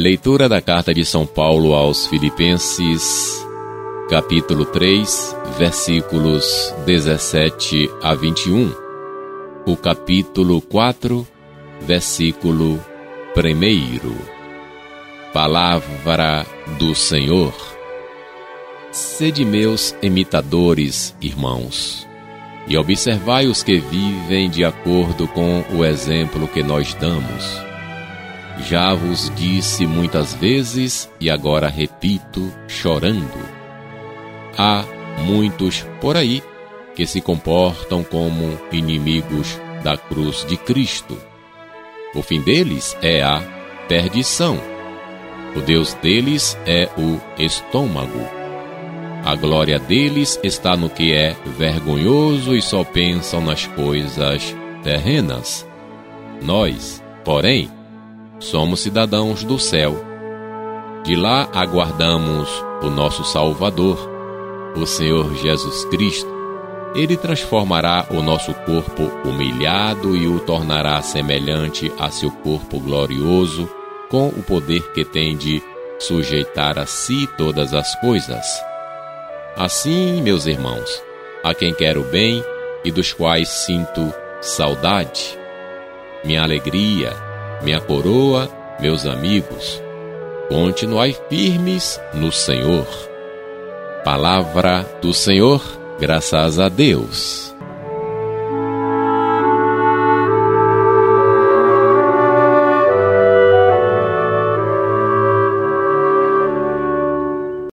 Leitura da Carta de São Paulo aos Filipenses, capítulo 3, versículos 17 a 21. O capítulo 4, versículo 1. Palavra do Senhor. Sede meus imitadores, irmãos, e observai os que vivem de acordo com o exemplo que nós damos. Já vos disse muitas vezes, e agora repito, chorando. Há muitos por aí que se comportam como inimigos da cruz de Cristo. O fim deles é a perdição. O Deus deles é o estômago. A glória deles está no que é vergonhoso e só pensam nas coisas terrenas. Nós, porém, somos cidadãos do céu. De lá aguardamos o nosso Salvador, o Senhor Jesus Cristo. Ele transformará o nosso corpo humilhado e o tornará semelhante a seu corpo glorioso, com o poder que tem de sujeitar a si todas as coisas. Assim, meus irmãos, a quem quero bem e dos quais sinto saudade, minha alegria, minha coroa, meus amigos, continuai firmes no Senhor. Palavra do Senhor, graças a Deus.